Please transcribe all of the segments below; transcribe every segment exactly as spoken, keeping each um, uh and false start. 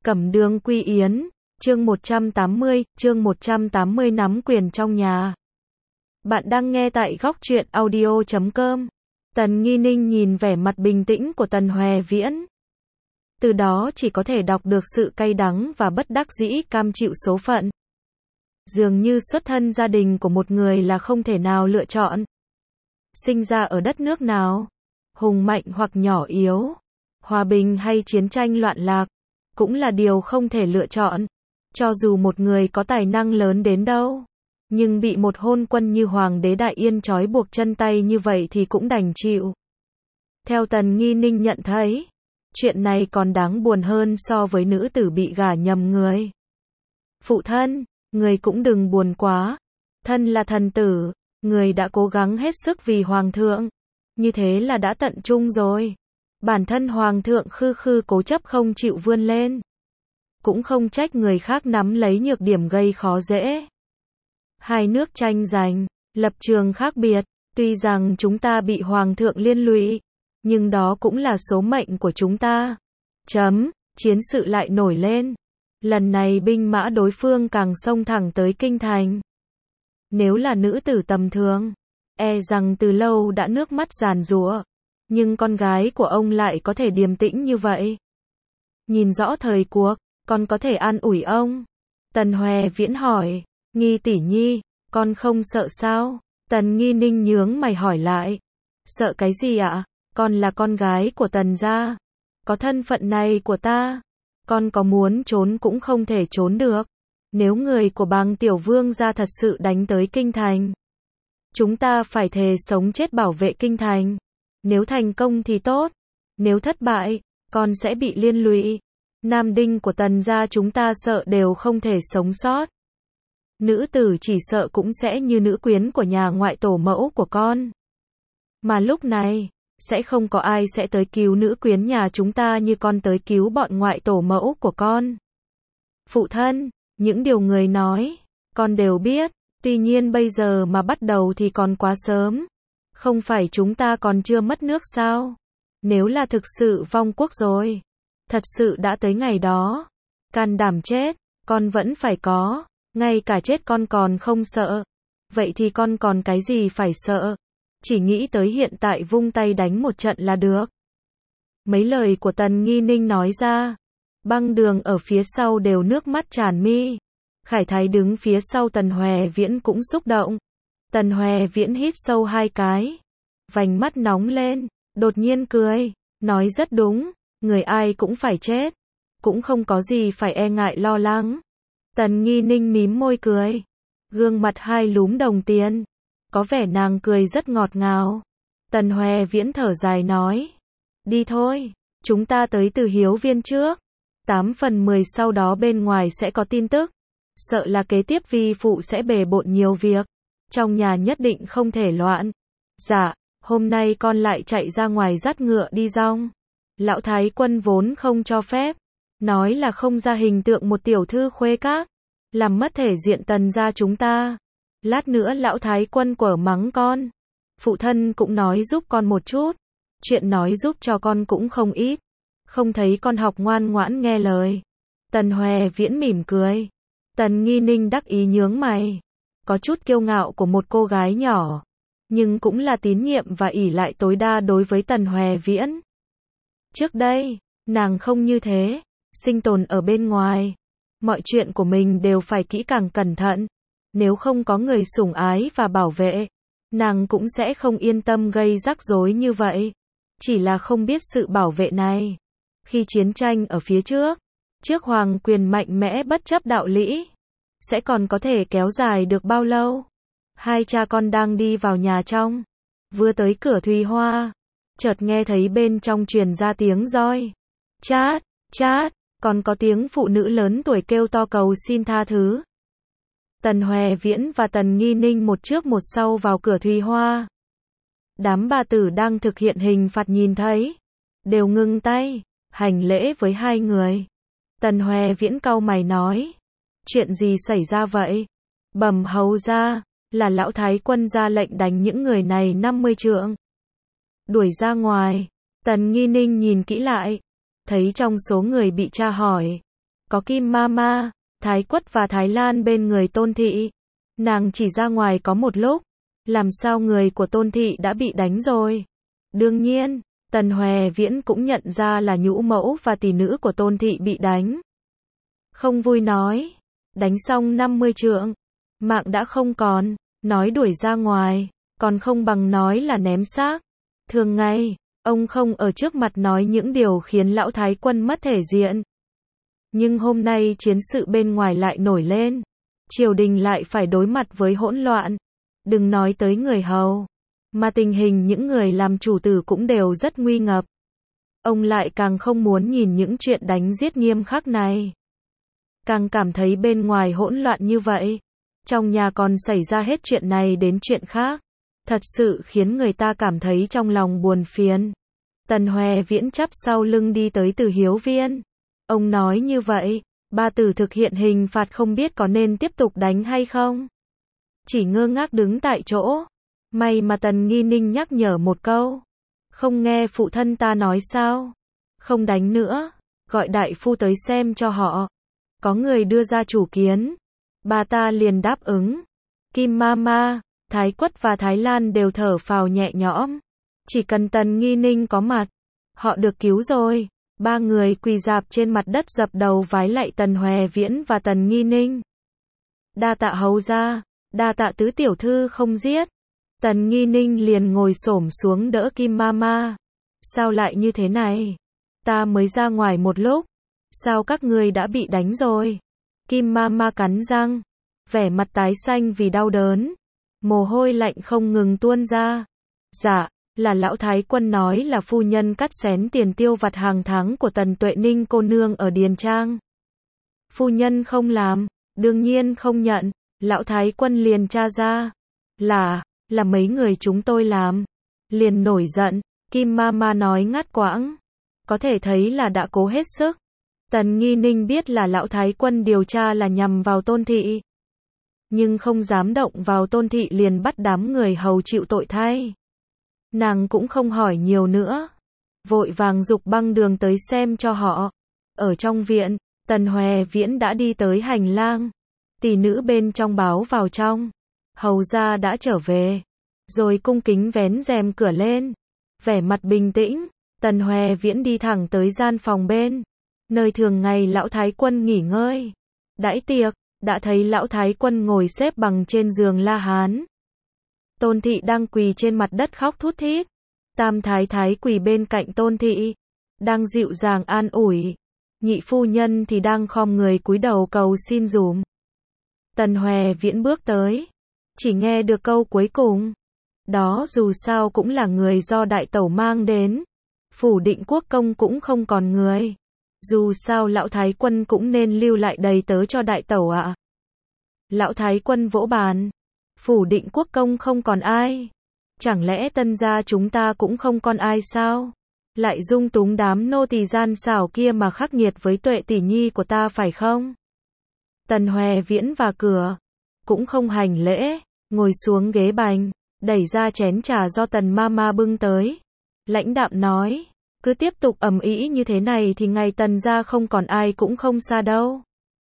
Cẩm Đường Quy Yến, chương một trăm tám mươi, chương một trăm tám mươi nắm quyền trong nhà. Bạn đang nghe tại góc truyện audio chấm com. Tần Nghi Ninh nhìn vẻ mặt bình tĩnh của Tần Hoè Viễn. Từ đó chỉ có thể đọc được sự cay đắng và bất đắc dĩ cam chịu số phận. Dường như xuất thân gia đình của một người là không thể nào lựa chọn. Sinh ra ở đất nước nào, hùng mạnh hoặc nhỏ yếu, hòa bình hay chiến tranh loạn lạc, cũng là điều không thể lựa chọn. Cho dù một người có tài năng lớn đến đâu, nhưng bị một hôn quân như Hoàng đế Đại Yên trói buộc chân tay như vậy thì cũng đành chịu. Theo Tần Nghi Ninh nhận thấy, chuyện này còn đáng buồn hơn so với nữ tử bị gả nhầm người. Phụ thân, người cũng đừng buồn quá. Thân là thần tử, người đã cố gắng hết sức vì Hoàng thượng. Như thế là đã tận trung rồi. Bản thân Hoàng thượng khư khư cố chấp không chịu vươn lên. Cũng không trách người khác nắm lấy nhược điểm gây khó dễ. Hai nước tranh giành, lập trường khác biệt, tuy rằng chúng ta bị Hoàng thượng liên lụy, nhưng đó cũng là số mệnh của chúng ta. Chấm, chiến sự lại nổi lên. Lần này binh mã đối phương càng xông thẳng tới kinh thành. Nếu là nữ tử tầm thường, e rằng từ lâu đã nước mắt giàn giụa. Nhưng con gái của ông lại có thể điềm tĩnh như vậy. Nhìn rõ thời cuộc, con có thể an ủi ông. Tần Hoè Viễn hỏi, Nghi tỷ nhi, con không sợ sao? Tần Nghi Ninh nhướng mày hỏi lại. Sợ cái gì ạ? Con là con gái của Tần gia. Có thân phận này của ta, con có muốn trốn cũng không thể trốn được. Nếu người của Bàng Tiểu Vương gia thật sự đánh tới kinh thành, chúng ta phải thề sống chết bảo vệ kinh thành. Nếu thành công thì tốt, nếu thất bại, con sẽ bị liên lụy. Nam đinh của Tần gia chúng ta sợ đều không thể sống sót. Nữ tử chỉ sợ cũng sẽ như nữ quyến của nhà ngoại tổ mẫu của con. Mà lúc này, sẽ không có ai sẽ tới cứu nữ quyến nhà chúng ta như con tới cứu bọn ngoại tổ mẫu của con. Phụ thân, những điều người nói, con đều biết, tuy nhiên bây giờ mà bắt đầu thì còn quá sớm. Không phải chúng ta còn chưa mất nước sao? Nếu là thực sự vong quốc rồi, thật sự đã tới ngày đó, can đảm chết, con vẫn phải có, ngay cả chết con còn không sợ. Vậy thì con còn cái gì phải sợ? Chỉ nghĩ tới hiện tại vung tay đánh một trận là được. Mấy lời của Tần Nghi Ninh nói ra, Băng Đường ở phía sau đều nước mắt tràn mi. Khải Thái đứng phía sau Tần Hoè Viễn cũng xúc động. Tần Hoè Viễn hít sâu hai cái, vành mắt nóng lên, đột nhiên cười, nói rất đúng, người ai cũng phải chết, cũng không có gì phải e ngại lo lắng. Tần Nghi Ninh mím môi cười, gương mặt hai lúm đồng tiền, có vẻ nàng cười rất ngọt ngào. Tần Hoè Viễn thở dài nói, đi thôi, chúng ta tới Từ Hiếu Viên trước, tám phần mười sau đó bên ngoài sẽ có tin tức, sợ là kế tiếp vi phụ sẽ bề bộn nhiều việc. Trong nhà nhất định không thể loạn. Dạ, hôm nay con lại chạy ra ngoài dắt ngựa đi rong. Lão Thái Quân vốn không cho phép, nói là không ra hình tượng một tiểu thư khuê các, làm mất thể diện Tần gia chúng ta. Lát nữa Lão Thái Quân quở mắng con. Phụ thân cũng nói giúp con một chút. Chuyện nói giúp cho con cũng không ít. Không thấy con học ngoan ngoãn nghe lời. Tần Hoè Viễn mỉm cười. Tần Nghi Ninh đắc ý nhướng mày. Có chút kiêu ngạo của một cô gái nhỏ, nhưng cũng là tín nhiệm và ỷ lại tối đa đối với Tần Hoè Viễn. Trước đây, nàng không như thế, sinh tồn ở bên ngoài, mọi chuyện của mình đều phải kỹ càng cẩn thận, nếu không có người sủng ái và bảo vệ, nàng cũng sẽ không yên tâm gây rắc rối như vậy. Chỉ là không biết sự bảo vệ này, khi chiến tranh ở phía trước, trước hoàng quyền mạnh mẽ bất chấp đạo lý, sẽ còn có thể kéo dài được bao lâu? Hai cha con đang đi vào nhà trong, vừa tới cửa Thùy Hoa, chợt nghe thấy bên trong truyền ra tiếng roi. Chát, chát, còn có tiếng phụ nữ lớn tuổi kêu to cầu xin tha thứ. Tần Hoè Viễn và Tần Nghi Ninh một trước một sau vào cửa Thùy Hoa. Đám bà tử đang thực hiện hình phạt nhìn thấy, đều ngưng tay, hành lễ với hai người. Tần Hoè Viễn cau mày nói, chuyện gì xảy ra vậy? Bẩm hầu ra, là Lão Thái Quân ra lệnh đánh những người này năm mươi trượng. Đuổi ra ngoài. Tần Nghi Ninh nhìn kỹ lại, thấy trong số người bị tra hỏi, có Kim Mama, Thái Quất và Thái Lan bên người Tôn Thị. Nàng chỉ ra ngoài có một lúc, làm sao người của Tôn Thị đã bị đánh rồi. Đương nhiên, Tần Hoè Viễn cũng nhận ra là nhũ mẫu và tỷ nữ của Tôn Thị bị đánh. Không vui nói, đánh xong năm mươi trượng, mạng đã không còn, nói đuổi ra ngoài, còn không bằng nói là ném xác. Thường ngày, ông không ở trước mặt nói những điều khiến lão thái quân mất thể diện. Nhưng hôm nay chiến sự bên ngoài lại nổi lên, triều đình lại phải đối mặt với hỗn loạn. Đừng nói tới người hầu, mà tình hình những người làm chủ tử cũng đều rất nguy ngập. Ông lại càng không muốn nhìn những chuyện đánh giết nghiêm khắc này. Càng cảm thấy bên ngoài hỗn loạn như vậy, trong nhà còn xảy ra hết chuyện này đến chuyện khác. Thật sự khiến người ta cảm thấy trong lòng buồn phiền. Tần Hoè Viễn chắp sau lưng đi tới Từ Hiếu Viên. Ông nói như vậy, ba tử thực hiện hình phạt không biết có nên tiếp tục đánh hay không. Chỉ ngơ ngác đứng tại chỗ. May mà Tần Nghi Ninh nhắc nhở một câu. Không nghe phụ thân ta nói sao? Không đánh nữa, gọi đại phu tới xem cho họ. Có người đưa ra chủ kiến. Bà ta liền đáp ứng. Kim Mama, Thái Quất và Thái Lan đều thở phào nhẹ nhõm. Chỉ cần Tần Nghi Ninh có mặt, họ được cứu rồi. Ba người quỳ rạp trên mặt đất dập đầu vái lạy Tần Hoè Viễn và Tần Nghi Ninh. Đa tạ hầu gia, đa tạ tứ tiểu thư không giết. Tần Nghi Ninh liền ngồi xổm xuống đỡ Kim Mama. Sao lại như thế này? Ta mới ra ngoài một lúc. Sao các ngươi đã bị đánh rồi? Kim Mama cắn răng, vẻ mặt tái xanh vì đau đớn. Mồ hôi lạnh không ngừng tuôn ra. Dạ, là lão thái quân nói là phu nhân cắt xén tiền tiêu vặt hàng tháng của Tần Tuệ Ninh cô nương ở Điền Trang. Phu nhân không làm, đương nhiên không nhận. Lão thái quân liền tra ra. Là, là mấy người chúng tôi làm. Liền nổi giận, Kim Mama nói ngắt quãng. Có thể thấy là đã cố hết sức. Tần Nghi Ninh biết là lão thái quân điều tra là nhằm vào Tôn Thị. Nhưng không dám động vào Tôn Thị liền bắt đám người hầu chịu tội thay. Nàng cũng không hỏi nhiều nữa. Vội vàng giục Băng Đường tới xem cho họ. Ở trong viện, Tần Hoè Viễn đã đi tới hành lang. Tỷ nữ bên trong báo vào trong. Hầu gia đã trở về. Rồi cung kính vén rèm cửa lên. Vẻ mặt bình tĩnh, Tần Hoè Viễn đi thẳng tới gian phòng bên. Nơi thường ngày lão thái quân nghỉ ngơi. Đãi tiệc, đã thấy lão thái quân ngồi xếp bằng trên giường La Hán. Tôn Thị đang quỳ trên mặt đất khóc thút thít. Tam thái thái quỳ bên cạnh Tôn Thị, đang dịu dàng an ủi. Nhị phu nhân thì đang khom người cúi đầu cầu xin dùm. Tần Hoè Viễn bước tới, chỉ nghe được câu cuối cùng. Đó dù sao cũng là người do đại tẩu mang đến. Phủ Định Quốc công cũng không còn người. Dù sao lão thái quân cũng nên lưu lại đầy tớ cho đại tẩu ạ. À. Lão thái quân vỗ bàn. Phủ Định Quốc công không còn ai. Chẳng lẽ Tân gia chúng ta cũng không còn ai sao? Lại dung túng đám nô tỳ gian xảo kia mà khắc nghiệt với Tuệ tỷ nhi của ta phải không? Tần Hoè Viễn vào cửa, cũng không hành lễ, ngồi xuống ghế bành, đẩy ra chén trà do Tần Mama bưng tới. Lãnh đạm nói, cứ tiếp tục ầm ĩ như thế này thì ngày Tần gia không còn ai cũng không xa đâu.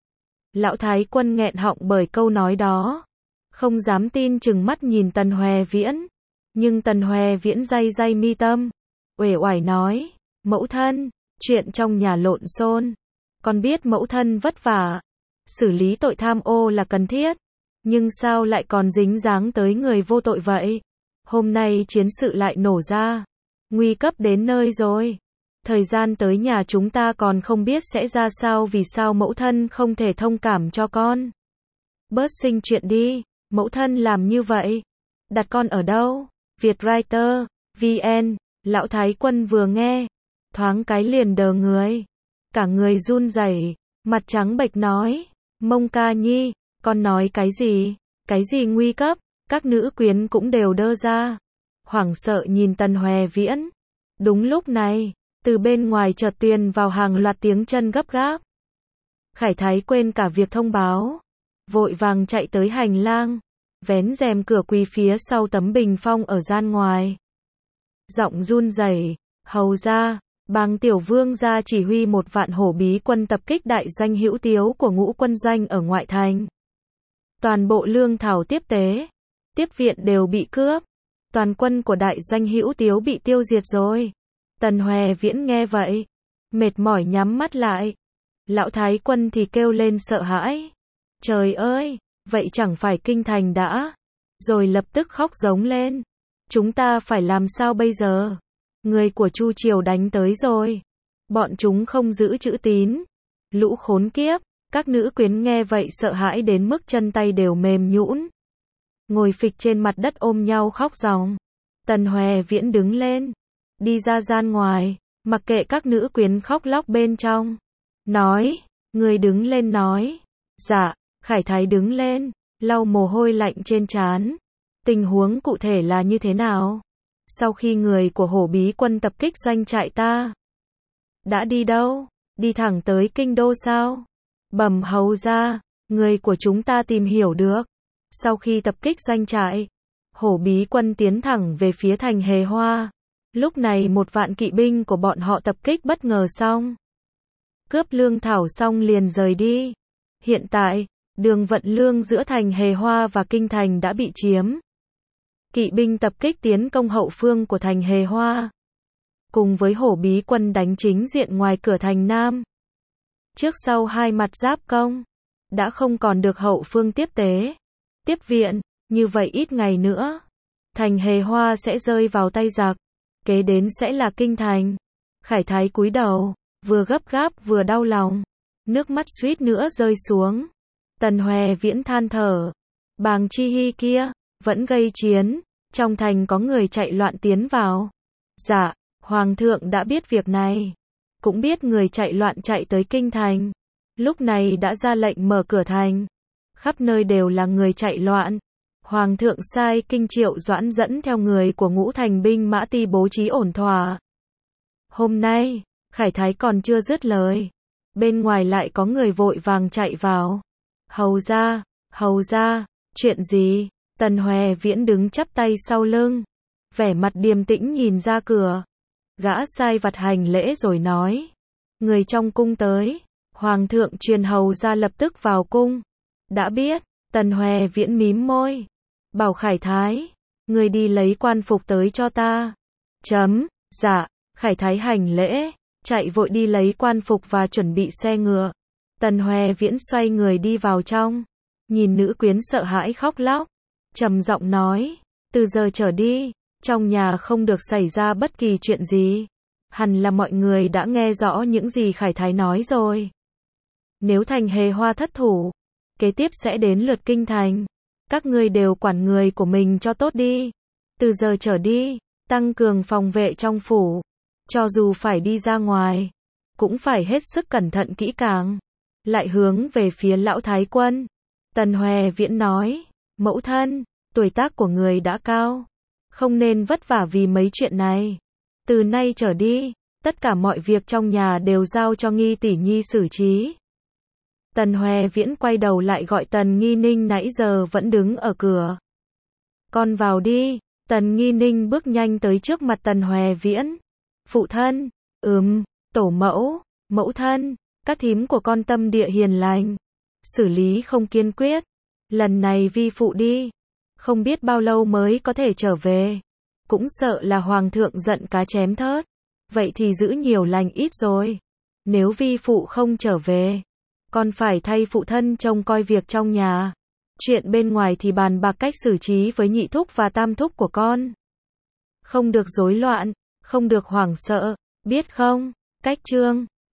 Lão thái quân nghẹn họng bởi câu nói đó, không dám tin trừng mắt nhìn Tần Hoè Viễn. Nhưng Tần Hoè Viễn day day mi tâm, uể oải nói, mẫu thân, chuyện trong nhà lộn xôn, con biết mẫu thân vất vả, xử lý tội tham ô là cần thiết, nhưng sao lại còn dính dáng tới người vô tội vậy? Hôm nay chiến sự lại nổ ra, nguy cấp đến nơi rồi. Thời gian tới nhà chúng ta còn không biết sẽ ra sao, vì sao mẫu thân không thể thông cảm cho con? Bớt sinh chuyện đi, mẫu thân làm như vậy. Đặt con ở đâu? Vietwriter, vê en, lão thái quân vừa nghe, thoáng cái liền đờ người. Cả người run rẩy, mặt trắng bệch nói, Mông ca nhi, con nói cái gì? Cái gì nguy cấp? Các nữ quyến cũng đều đơ ra. Hoảng sợ nhìn Tần Hoè Viễn. Đúng lúc này, từ bên ngoài chợt truyền vào hàng loạt tiếng chân gấp gáp. Khải Thái quên cả việc thông báo, vội vàng chạy tới hành lang, vén rèm cửa quỳ phía sau tấm bình phong ở gian ngoài. Giọng run rẩy, hầu ra, Bàng tiểu vương gia chỉ huy một vạn hổ bí quân tập kích đại doanh hữu tiếu của ngũ quân doanh ở ngoại thành. Toàn bộ lương thảo tiếp tế, tiếp viện đều bị cướp. Toàn quân của đại doanh hữu tiếu bị tiêu diệt rồi. Tần Hoè Viễn nghe vậy, mệt mỏi nhắm mắt lại. Lão thái quân thì kêu lên sợ hãi. Trời ơi, vậy chẳng phải kinh thành đã. Rồi lập tức khóc giống lên. Chúng ta phải làm sao bây giờ? Người của Chu triều đánh tới rồi. Bọn chúng không giữ chữ tín. Lũ khốn kiếp. Các nữ quyến nghe vậy sợ hãi đến mức chân tay đều mềm nhũn. Ngồi phịch trên mặt đất ôm nhau khóc ròng. Tần Hoè Viễn đứng lên, đi ra gian ngoài, mặc kệ các nữ quyến khóc lóc bên trong. Nói, người đứng lên nói. Dạ, Khải Thái đứng lên, lau mồ hôi lạnh trên trán. Tình huống cụ thể là như thế nào? Sau khi người của hổ bí quân tập kích doanh trại ta, đã đi đâu? Đi thẳng tới kinh đô sao? Bẩm hầu ra, người của chúng ta tìm hiểu được. Sau khi tập kích doanh trại, hổ bí quân tiến thẳng về phía thành Hề Hoa. Lúc này một vạn kỵ binh của bọn họ tập kích bất ngờ xong. Cướp lương thảo xong liền rời đi. Hiện tại, đường vận lương giữa thành Hề Hoa và kinh thành đã bị chiếm. Kỵ binh tập kích tiến công hậu phương của thành Hề Hoa. Cùng với hổ bí quân đánh chính diện ngoài cửa thành Nam. Trước sau hai mặt giáp công, đã không còn được hậu phương tiếp tế, tiếp viện, như vậy ít ngày nữa, thành Hề Hoa sẽ rơi vào tay giặc, kế đến sẽ là kinh thành. Khải Thái cúi đầu, vừa gấp gáp vừa đau lòng, nước mắt suýt nữa rơi xuống. Tần Hoè Viễn than thở, Bàng Chi Hy kia, vẫn gây chiến, trong thành có người chạy loạn tiến vào. Dạ, Hoàng thượng đã biết việc này. Cũng biết người chạy loạn chạy tới kinh thành. Lúc này đã ra lệnh mở cửa thành. Khắp nơi đều là người chạy loạn. Hoàng thượng sai Kinh Triệu Doãn dẫn theo người của ngũ thành binh mã ti bố trí ổn thỏa. Hôm nay, Khải Thái còn chưa dứt lời. Bên ngoài lại có người vội vàng chạy vào. Hầu ra, hầu ra, chuyện gì? Tần Hoè Viễn đứng chắp tay sau lưng. Vẻ mặt điềm tĩnh nhìn ra cửa. Gã sai vặt hành lễ rồi nói. Người trong cung tới. Hoàng thượng truyền hầu ra lập tức vào cung. Đã biết. Tần Hoè Viễn mím môi. Bảo Khải Thái. Người đi lấy quan phục tới cho ta. Chấm. Dạ. Khải Thái hành lễ. Chạy vội đi lấy quan phục và chuẩn bị xe ngựa. Tần Hoè Viễn xoay người đi vào trong. Nhìn nữ quyến sợ hãi khóc lóc. Trầm giọng nói. Từ giờ trở đi, trong nhà không được xảy ra bất kỳ chuyện gì. Hẳn là mọi người đã nghe rõ những gì Khải Thái nói rồi. Nếu thành Hề Hoa thất thủ, kế tiếp sẽ đến lượt kinh thành. Các ngươi đều quản người của mình cho tốt đi. Từ giờ trở đi, tăng cường phòng vệ trong phủ. Cho dù phải đi ra ngoài, cũng phải hết sức cẩn thận kỹ càng. Lại hướng về phía lão thái quân. Tần Hoè Viễn nói, mẫu thân, tuổi tác của người đã cao. Không nên vất vả vì mấy chuyện này. Từ nay trở đi, tất cả mọi việc trong nhà đều giao cho Nghi tỷ nhi xử trí. Tần Hoè Viễn quay đầu lại gọi Tần Nghi Ninh nãy giờ vẫn đứng ở cửa. Con vào đi. Tần Nghi Ninh bước nhanh tới trước mặt Tần Hoè Viễn. Phụ thân, ừm, tổ mẫu, mẫu thân, các thím của con tâm địa hiền lành. Xử lý không kiên quyết. Lần này vi phụ đi. Không biết bao lâu mới có thể trở về. Cũng sợ là hoàng thượng giận cá chém thớt. Vậy thì giữ nhiều lành ít rồi. Nếu vi phụ không trở về, con phải thay phụ thân trông coi việc trong nhà. Chuyện bên ngoài thì bàn bạc cách xử trí với nhị thúc và tam thúc của con. Không được rối loạn, không được hoảng sợ, biết không? Cách chương